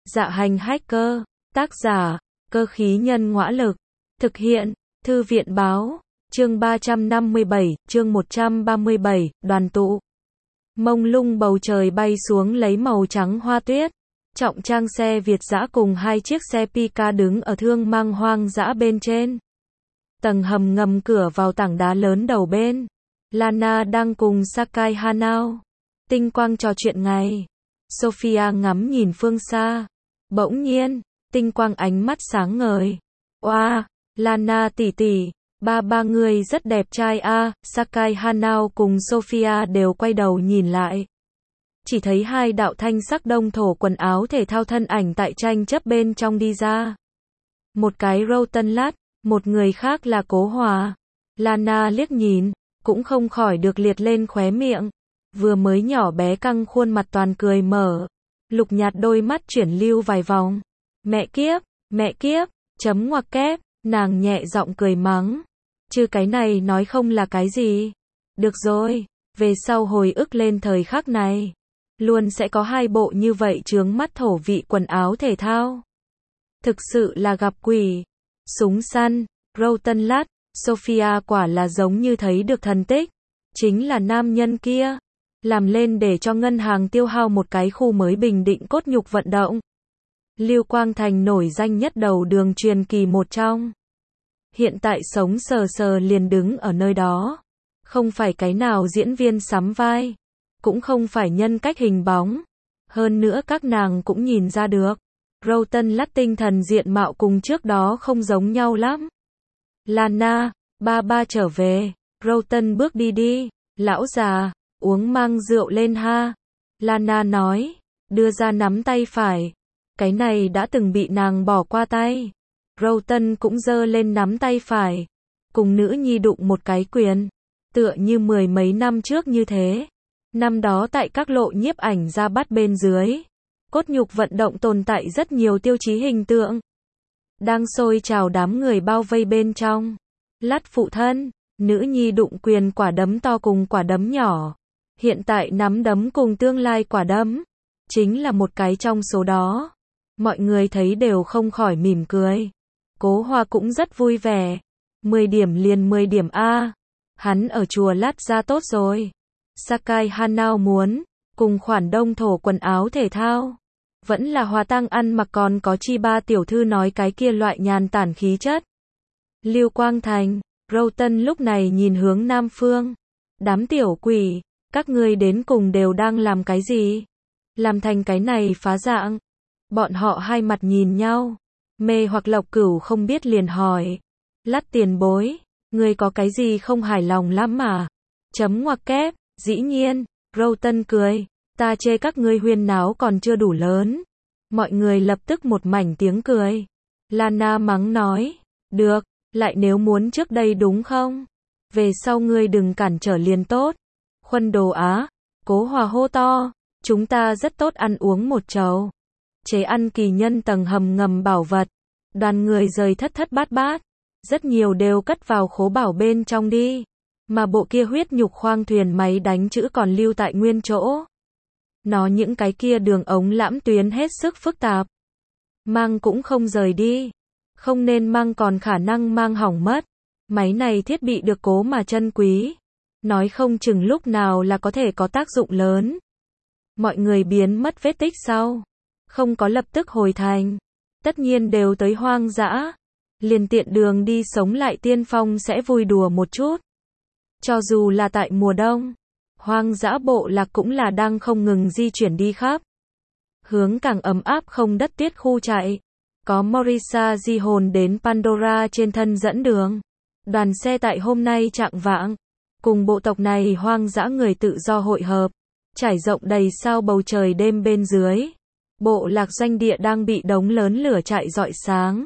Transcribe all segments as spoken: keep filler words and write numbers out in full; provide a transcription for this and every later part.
Dạ hành hacker, tác giả, cơ khí nhân ngõa lực, thực hiện, thư viện báo, chương ba trăm năm mươi bảy, chương một trăm ba mươi bảy, đoàn tụ. Mông lung bầu trời bay xuống lấy màu trắng hoa tuyết, trọng trang xe Việt dã cùng hai chiếc xe Pika đứng ở thương mang hoang dã bên trên. Tầng hầm ngầm cửa vào tảng đá lớn đầu bên. Lana đang cùng Sakai Hanao, tinh quang trò chuyện ngày. Sophia ngắm nhìn phương xa. Bỗng nhiên, tinh quang ánh mắt sáng ngời. Oa, Lana tỷ tỷ, ba ba người rất đẹp trai a. Sakai Hanao cùng Sophia đều quay đầu nhìn lại. Chỉ thấy hai đạo thanh sắc đông thổ quần áo thể thao thân ảnh tại tranh chấp bên trong đi ra. Một cái Rotenlat, một người khác là Cố Hòa. Lana liếc nhìn, cũng không khỏi được liệt lên khóe miệng. Vừa mới nhỏ bé căng khuôn mặt toàn cười mở. Lục nhạt đôi mắt chuyển lưu vài vòng. Mẹ kiếp, mẹ kiếp, chấm ngoặc kép, nàng nhẹ giọng cười mắng. Chứ cái này nói không là cái gì. Được rồi, về sau hồi ức lên thời khắc này. Luôn sẽ có hai bộ như vậy chướng mắt thổ vị quần áo thể thao. Thực sự là gặp quỷ. Súng săn, Rotenlat, Sophia quả là giống như thấy được thần tích. Chính là nam nhân kia. Làm lên để cho ngân hàng tiêu hao một cái khu mới bình định cốt nhục vận động. Lưu Quang Thành nổi danh nhất đầu đường truyền kỳ một trong. Hiện tại sống sờ sờ liền đứng ở nơi đó. Không phải cái nào diễn viên sắm vai. Cũng không phải nhân cách hình bóng. Hơn nữa các nàng cũng nhìn ra được. Rotenlat tinh thần diện mạo cùng trước đó không giống nhau lắm. Lana, ba ba trở về. Roten bước đi đi. Lão già, uống mang rượu lên ha. Lana nói, đưa ra nắm tay phải. Cái này đã từng bị nàng bỏ qua tay. Roten cũng giơ lên nắm tay phải. Cùng nữ nhi đụng một cái quyền. Tựa như mười mấy năm trước như thế. Năm đó tại các lộ nhiếp ảnh ra bắt bên dưới. Cốt nhục vận động tồn tại rất nhiều tiêu chí hình tượng. Đang sôi trào đám người bao vây bên trong. Lát phụ thân, nữ nhi đụng quyền quả đấm to cùng quả đấm nhỏ. Hiện tại nắm đấm cùng tương lai quả đấm. Chính là một cái trong số đó. Mọi người thấy đều không khỏi mỉm cười. Cố Hòa cũng rất vui vẻ. mười điểm liền mười điểm A. Hắn ở chùa Lát ra tốt rồi. Sakai Hanao muốn, cùng khoản đông thổ quần áo thể thao. Vẫn là Hòa Tăng ăn mặc còn có chi ba tiểu thư nói cái kia loại nhàn tản khí chất. Lưu Quang Thành, Roten lúc này nhìn hướng Nam Phương. Đám tiểu quỷ, các ngươi đến cùng đều đang làm cái gì? Làm thành cái này phá dạng. Bọn họ hai mặt nhìn nhau. Mê hoặc Lộc Cửu không biết liền hỏi. Lát tiền bối, ngươi có cái gì không hài lòng lắm mà? Chấm ngoặc kép, dĩ nhiên, Roten cười. Ta chê các ngươi huyên náo còn chưa đủ lớn. Mọi người lập tức một mảnh tiếng cười. Lana mắng nói. Được, lại nếu muốn trước đây đúng không? Về sau ngươi đừng cản trở liền tốt. Khuân Đồ Á, Cố Hòa hô to. Chúng ta rất tốt ăn uống một chầu. Chế ăn kỳ nhân tầng hầm ngầm bảo vật. Đoàn người rời thất thất bát bát. Rất nhiều đều cất vào khố bảo bên trong đi. Mà bộ kia huyết nhục khoang thuyền máy đánh chữ còn lưu tại nguyên chỗ. Nó những cái kia đường ống lãm tuyến hết sức phức tạp. Mang cũng không rời đi. Không nên mang còn khả năng mang hỏng mất. Máy này thiết bị được cố mà chân quý. Nói không chừng lúc nào là có thể có tác dụng lớn. Mọi người biến mất vết tích sau. Không có lập tức hồi thành. Tất nhiên đều tới hoang dã. Liền tiện đường đi sống lại tiên phong sẽ vui đùa một chút. Cho dù là tại mùa đông. Hoang dã bộ lạc cũng là đang không ngừng di chuyển đi khắp. Hướng càng ấm áp không đất tuyết khu chạy. Có Morisa di hồn đến Pandora trên thân dẫn đường. Đoàn xe tại hôm nay chạng vạng. Cùng bộ tộc này hoang dã người tự do hội hợp. Trải rộng đầy sao bầu trời đêm bên dưới. Bộ lạc doanh địa đang bị đống lớn lửa chạy rọi sáng.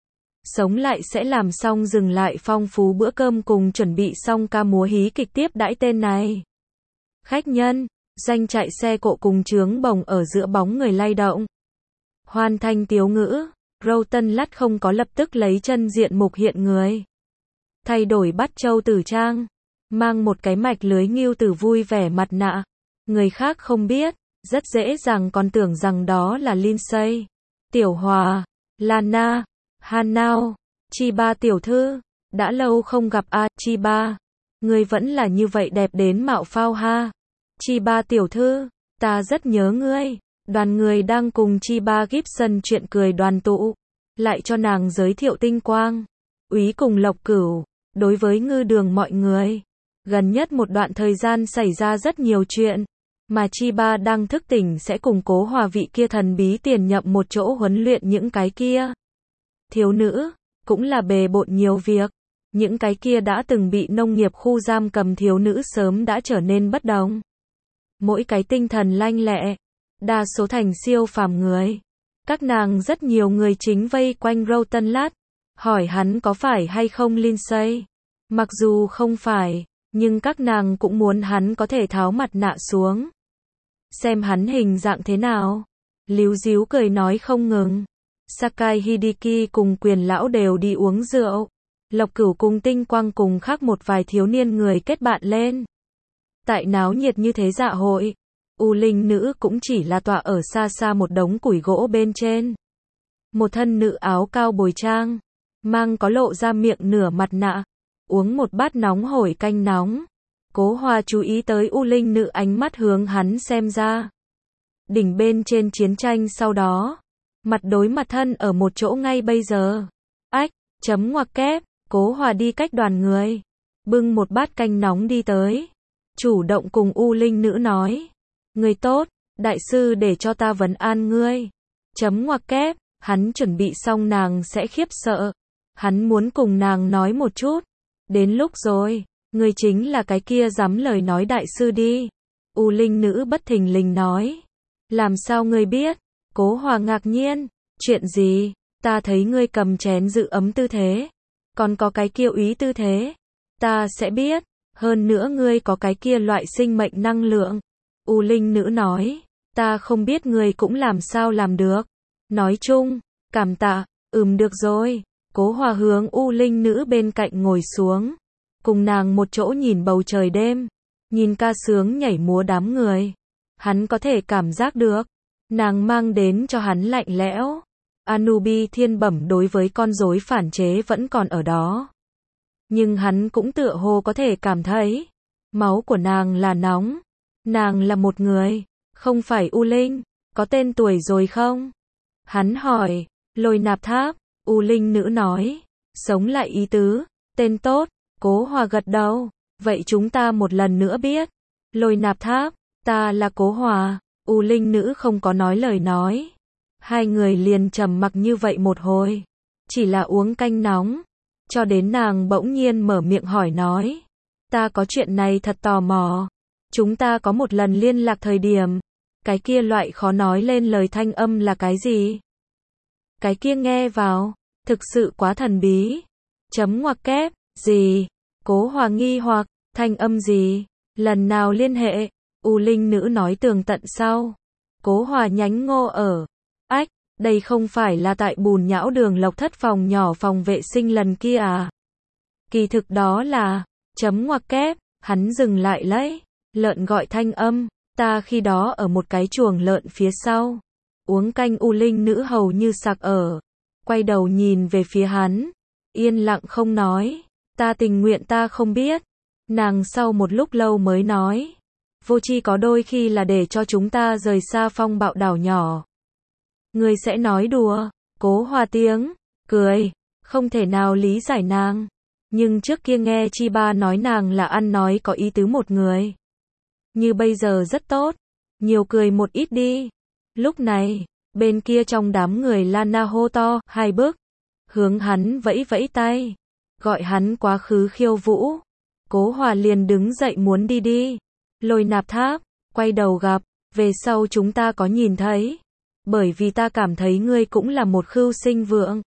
Sống lại sẽ làm xong dừng lại phong phú bữa cơm cùng chuẩn bị xong ca múa hí kịch tiếp đãi tên này. Khách nhân, doanh chạy xe cộ cùng chướng bồng ở giữa bóng người lay động. Hoàn thành tiếu ngữ, Rotenlat không có lập tức lấy chân diện mục hiện người. Thay đổi bắt châu tử trang, mang một cái mạch lưới ngưu tử vui vẻ mặt nạ. Người khác không biết, rất dễ dàng còn tưởng rằng đó là Lindsay. Tiểu Hòa, Lana, Hanao, Chiba tiểu thư, đã lâu không gặp a, Chiba. Ngươi vẫn là như vậy đẹp đến mạo phao ha. Chiba tiểu thư, ta rất nhớ ngươi. Đoàn người đang cùng Chiba Gibson chuyện cười đoàn tụ, lại cho nàng giới thiệu Tinh Quang, Úy cùng Lộc Cửu. Đối với ngư đường mọi người, gần nhất một đoạn thời gian xảy ra rất nhiều chuyện, mà Chiba đang thức tỉnh sẽ cùng Cố Hòa vị kia thần bí tiền nhậm một chỗ huấn luyện những cái kia thiếu nữ, cũng là bề bộn nhiều việc. Những cái kia đã từng bị nông nghiệp khu giam cầm thiếu nữ sớm đã trở nên bất đồng. Mỗi cái tinh thần lanh lẹ, đa số thành siêu phàm người. Các nàng rất nhiều người chính vây quanh Rotenlat, hỏi hắn có phải hay không Lindsay. Mặc dù không phải, nhưng các nàng cũng muốn hắn có thể tháo mặt nạ xuống, xem hắn hình dạng thế nào. Líu díu cười nói không ngừng. Sakai Hideki cùng Quyền lão đều đi uống rượu. Lộc Cửu cùng Tinh Quang cùng khác một vài thiếu niên người kết bạn lên. Tại náo nhiệt như thế dạ hội, U Linh nữ cũng chỉ là tọa ở xa xa một đống củi gỗ bên trên. Một thân nữ áo cao bồi trang, mang có lộ ra miệng nửa mặt nạ, uống một bát nóng hổi canh nóng. Cố Hòa chú ý tới U Linh nữ ánh mắt hướng hắn xem ra. Đỉnh bên trên chiến tranh sau đó, mặt đối mặt thân ở một chỗ ngay bây giờ. Ách, chấm ngoặc kép, Cố Hòa đi cách đoàn người, bưng một bát canh nóng đi tới, chủ động cùng U Linh nữ nói. Người tốt, đại sư để cho ta vấn an ngươi. Chấm ngoặc kép, hắn chuẩn bị xong nàng sẽ khiếp sợ. Hắn muốn cùng nàng nói một chút. Đến lúc rồi, ngươi chính là cái kia dám lời nói đại sư đi. U Linh nữ bất thình lình nói. Làm sao ngươi biết? Cố Hòa ngạc nhiên. Chuyện gì? Ta thấy ngươi cầm chén giữ ấm tư thế, còn có cái kia úy tư thế. Ta sẽ biết. Hơn nữa ngươi có cái kia loại sinh mệnh năng lượng. U Linh nữ nói. Ta không biết ngươi cũng làm sao làm được. Nói chung, cảm tạ. Ừm được rồi. Cố Hòa hướng U Linh nữ bên cạnh ngồi xuống, cùng nàng một chỗ nhìn bầu trời đêm, nhìn ca sướng nhảy múa đám người. Hắn có thể cảm giác được, nàng mang đến cho hắn lạnh lẽo. Anubi thiên bẩm đối với con rối phản chế vẫn còn ở đó. Nhưng hắn cũng tựa hồ có thể cảm thấy, máu của nàng là nóng. Nàng là một người, không phải U Linh, có tên tuổi rồi không? Hắn hỏi. Lôi Nạp Tháp. U Linh nữ nói. Sống lại ý tứ. Tên tốt. Cố Hòa gật đầu. Vậy chúng ta một lần nữa biết. Lôi Nạp Tháp. Ta là Cố Hòa. U Linh nữ không có nói lời nói. Hai người liền trầm mặc như vậy một hồi, chỉ là uống canh nóng, cho đến nàng bỗng nhiên mở miệng hỏi nói. Ta có chuyện này thật tò mò. Chúng ta có một lần liên lạc thời điểm, cái kia loại khó nói lên lời thanh âm là cái gì? Cái kia nghe vào, thực sự quá thần bí. Chấm ngoặc kép, gì? Cố Hòa nghi hoặc, thanh âm gì? Lần nào liên hệ? U Linh nữ nói tường tận sau. Cố Hòa nhánh ngô ở. Ách, đây không phải là tại bùn nhão đường Lộc Thất phòng nhỏ phòng vệ sinh lần kia à? Kỳ thực đó là, chấm ngoặc kép, hắn dừng lại lấy. Lợn gọi thanh âm, ta khi đó ở một cái chuồng lợn phía sau. Uống canh. U Linh nữ hầu như sặc ở. Quay đầu nhìn về phía hắn. Yên lặng không nói. Ta tình nguyện ta không biết. Nàng sau một lúc lâu mới nói. Vô tri có đôi khi là để cho chúng ta rời xa phong bạo đảo nhỏ. Người sẽ nói đùa. Cố Hòa tiếng cười, không thể nào lý giải nàng. Nhưng trước kia nghe Chiba nói nàng là ăn nói có ý tứ một người. Như bây giờ rất tốt. Nhiều cười một ít đi. Lúc này, bên kia trong đám người Lana hô to, hai bước. Hướng hắn vẫy vẫy tay. Gọi hắn quá khứ khiêu vũ. Cố Hòa liền đứng dậy muốn đi đi. Lôi Nạp Tháp, quay đầu gặp. Về sau chúng ta có nhìn thấy. Bởi vì ta cảm thấy ngươi cũng là một khưu sinh vượng.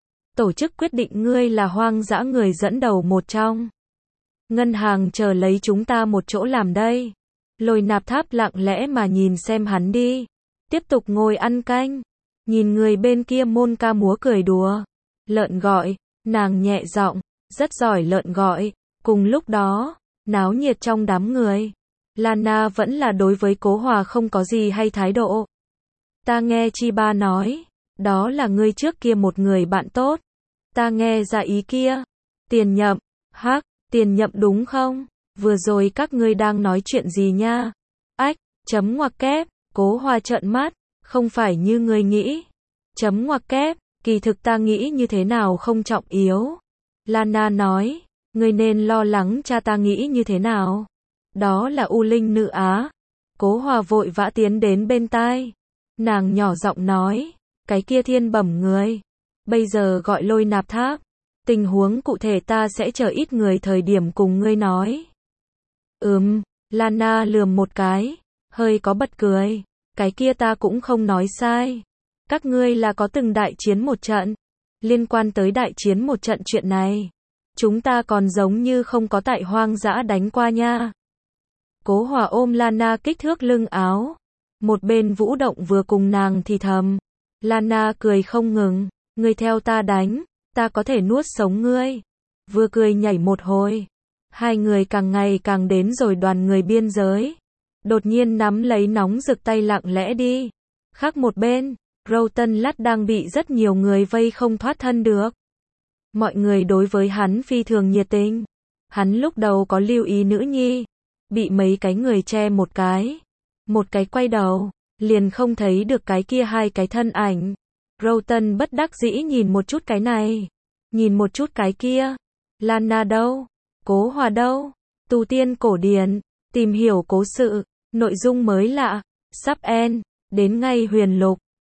Tổ chức quyết định ngươi là hoang dã người dẫn đầu một trong. Ngân hàng chờ lấy chúng ta một chỗ làm đây. Lôi Nạp Tháp lặng lẽ mà nhìn xem hắn đi. Tiếp tục ngồi ăn canh. Nhìn người bên kia môn ca múa cười đùa. Lợn gọi, nàng nhẹ giọng, rất giỏi lợn gọi. Cùng lúc đó, náo nhiệt trong đám người. Lana vẫn là đối với Cố Hòa không có gì hay thái độ. Ta nghe Chiba nói, Đó là ngươi trước kia một người bạn tốt. Ta nghe ra ý kia. Tiền Nhậm, hắc, Tiền Nhậm đúng không? Vừa rồi các ngươi đang nói chuyện gì nha? Ách, chấm ngoặc kép, Cố Hoa trợn mắt, không phải như ngươi nghĩ. Chấm ngoặc kép, kỳ thực ta nghĩ như thế nào không trọng yếu. Lana nói, ngươi nên lo lắng cha ta nghĩ như thế nào. Đó là U Linh Nữ Á. Cố Hoa vội vã tiến đến bên tai. Nàng nhỏ giọng nói, cái kia thiên bẩm người. Bây giờ gọi Lôi Nạp Tháp. Tình huống cụ thể ta sẽ chờ ít người thời điểm cùng ngươi nói. Ừm, Lana lườm một cái, hơi có bật cười. Cái kia ta cũng không nói sai. Các ngươi là có từng đại chiến một trận. Liên quan tới đại chiến một trận chuyện này, chúng ta còn giống như không có tại hoang dã đánh qua nha. Cố Hòa ôm Lana kích thước lưng áo. Một bên Vũ Động vừa cùng nàng thì thầm. Lana cười không ngừng. Ngươi theo ta đánh, ta có thể nuốt sống ngươi. Vừa cười nhảy một hồi. Hai người càng ngày càng đến rồi đoàn người biên giới. Đột nhiên nắm lấy nóng rực tay lặng lẽ đi. Khác một bên, Rowton Lắt đang bị rất nhiều người vây không thoát thân được. Mọi người đối với hắn phi thường nhiệt tình. Hắn lúc đầu có lưu ý nữ nhi. Bị mấy cái người che một cái. Một cái quay đầu, liền không thấy được cái kia hai cái thân ảnh. Rowton bất đắc dĩ nhìn một chút cái này. Nhìn một chút cái kia. Lana đâu? Cố Hòa đâu? Tu tiên cổ điển. Tìm hiểu cố sự. Nội dung mới lạ. Sắp end. Đến ngay huyền lục.